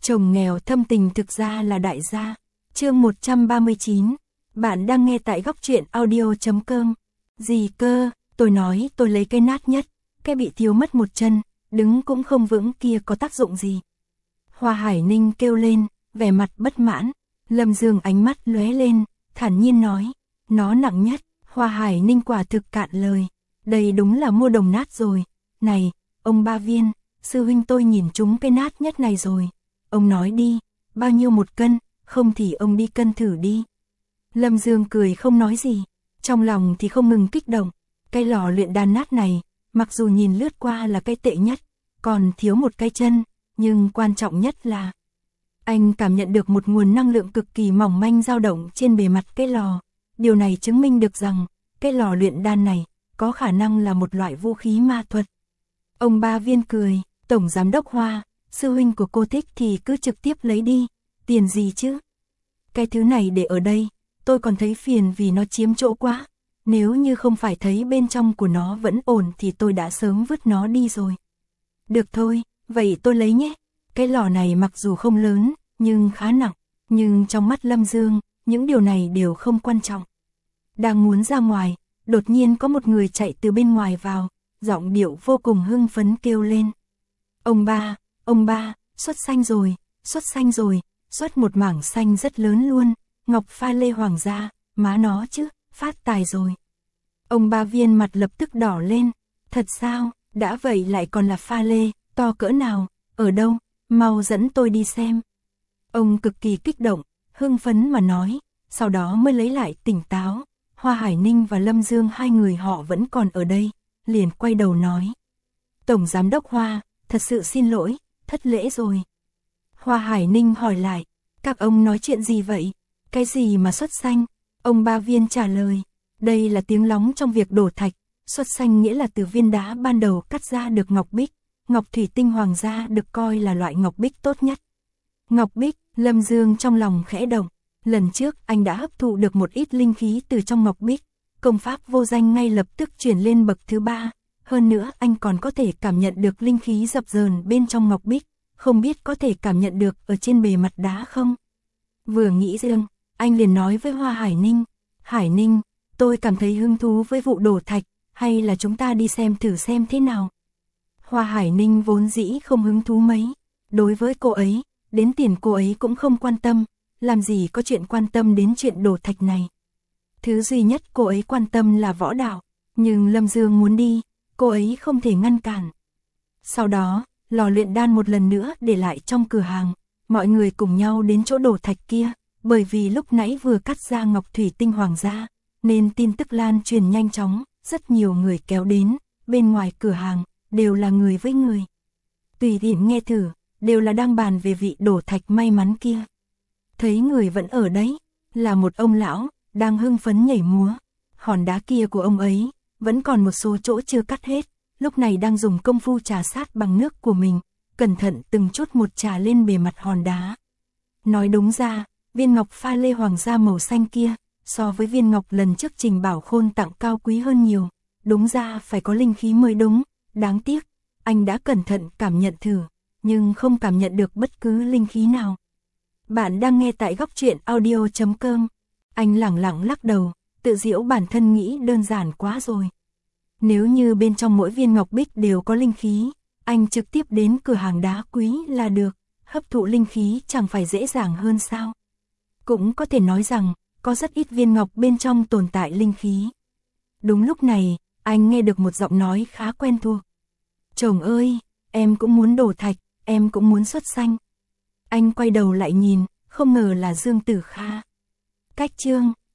Chồng nghèo thâm tình thực ra là đại gia. Chương 139. Bạn đang nghe tại góc truyện audio.com. Gì cơ, tôi nói tôi lấy cái nát nhất, cái bị thiếu mất một chân, đứng cũng không vững kia có tác dụng gì. Hoa Hải Ninh kêu lên, vẻ mặt bất mãn. Lâm Dương ánh mắt lóe lên, thản nhiên nói, nó nặng nhất. Hoa Hải Ninh quả thực cạn lời, đây đúng là mua đồng nát rồi. Này, ông Ba Viên, sư huynh tôi nhìn trúng cái nát nhất này rồi. Ông nói đi, bao nhiêu một cân, không thì ông đi cân thử đi. Lâm Dương cười không nói gì, trong lòng thì không ngừng kích động. Cái lò luyện đan nát này, mặc dù nhìn lướt qua là cái tệ nhất, còn thiếu một cái chân, nhưng quan trọng nhất là anh cảm nhận được một nguồn năng lượng cực kỳ mỏng manh dao động trên bề mặt cái lò. Điều này chứng minh được rằng, cái lò luyện đan này có khả năng là một loại vũ khí ma thuật. Ông Ba Viên cười, Tổng Giám đốc Hoa, sư huynh của cô thích thì cứ trực tiếp lấy đi, tiền gì chứ? Cái thứ này để ở đây, tôi còn thấy phiền vì nó chiếm chỗ quá. Nếu như không phải thấy bên trong của nó vẫn ổn thì tôi đã sớm vứt nó đi rồi. Được thôi, vậy tôi lấy nhé. Cái lò này mặc dù không lớn, nhưng khá nặng. Nhưng trong mắt Lâm Dương, những điều này đều không quan trọng. Đang muốn ra ngoài, đột nhiên có một người chạy từ bên ngoài vào, giọng điệu vô cùng hưng phấn kêu lên. Ông ba, xuất xanh rồi, xuất một mảng xanh rất lớn luôn, ngọc pha lê hoàng gia, má nó chứ, phát tài rồi. Ông Ba Viên mặt lập tức đỏ lên, thật sao, đã vậy lại còn là pha lê, to cỡ nào, ở đâu, mau dẫn tôi đi xem. Ông cực kỳ kích động, hưng phấn mà nói, sau đó mới lấy lại tỉnh táo. Hoa Hải Ninh và Lâm Dương hai người họ vẫn còn ở đây, liền quay đầu nói. Tổng Giám đốc Hoa, thật sự xin lỗi, thất lễ rồi. Hoa Hải Ninh hỏi lại, các ông nói chuyện gì vậy? Cái gì mà xuất xanh? Ông Ba Viên trả lời, đây là tiếng lóng trong việc đổ thạch, xuất xanh nghĩa là từ viên đá ban đầu cắt ra được ngọc bích, ngọc thủy tinh hoàng gia được coi là loại ngọc bích tốt nhất. Ngọc bích, Lâm Dương trong lòng khẽ động, lần trước anh đã hấp thụ được một ít linh khí từ trong ngọc bích, công pháp vô danh ngay lập tức chuyển lên bậc thứ 3, hơn nữa anh còn có thể cảm nhận được linh khí dập dờn bên trong ngọc bích, không biết có thể cảm nhận được ở trên bề mặt đá không? Vừa nghĩ riêng, anh liền nói với Hoa Hải Ninh, tôi cảm thấy hứng thú với vụ đổ thạch, hay là chúng ta đi xem thử xem thế nào? Hoa Hải Ninh vốn dĩ không hứng thú mấy, đối với cô ấy, đến tiền cô ấy cũng không quan tâm, làm gì có chuyện quan tâm đến chuyện đổ thạch này. Thứ duy nhất cô ấy quan tâm là võ đạo, nhưng Lâm Dương muốn đi, cô ấy không thể ngăn cản. Sau đó, lò luyện đan một lần nữa để lại trong cửa hàng, mọi người cùng nhau đến chỗ đổ thạch kia, bởi vì lúc nãy vừa cắt ra ngọc thủy tinh hoàng gia, nên tin tức lan truyền nhanh chóng, rất nhiều người kéo đến, bên ngoài cửa hàng, đều là người với người. Tùy tiện nghe thử, đều là đang bàn về vị đổ thạch may mắn kia. Thấy người vẫn ở đấy, là một ông lão, đang hưng phấn nhảy múa. Hòn đá kia của ông ấy, vẫn còn một số chỗ chưa cắt hết, lúc này đang dùng công phu trà sát bằng nước của mình, cẩn thận từng chút một trà lên bề mặt hòn đá. Nói đúng ra, viên ngọc pha lê hoàng gia màu xanh kia, so với viên ngọc lần trước Trình Bảo Khôn tặng cao quý hơn nhiều, đúng ra phải có linh khí mới đúng, đáng tiếc, anh đã cẩn thận cảm nhận thử, nhưng không cảm nhận được bất cứ linh khí nào. Bạn đang nghe tại góc truyện audio.com. Anh lẳng lặng lắc đầu, tự giễu bản thân nghĩ đơn giản quá rồi. Nếu như bên trong mỗi viên ngọc bích đều có linh khí, anh trực tiếp đến cửa hàng đá quý là được, hấp thụ linh khí chẳng phải dễ dàng hơn sao? Cũng có thể nói rằng, có rất ít viên ngọc bên trong tồn tại linh khí. Đúng lúc này, anh nghe được một giọng nói khá quen thuộc. Chồng ơi, em cũng muốn đổ thạch, em cũng muốn xuất xanh. Anh quay đầu lại nhìn, không ngờ là Dương Tử Kha. Cách chương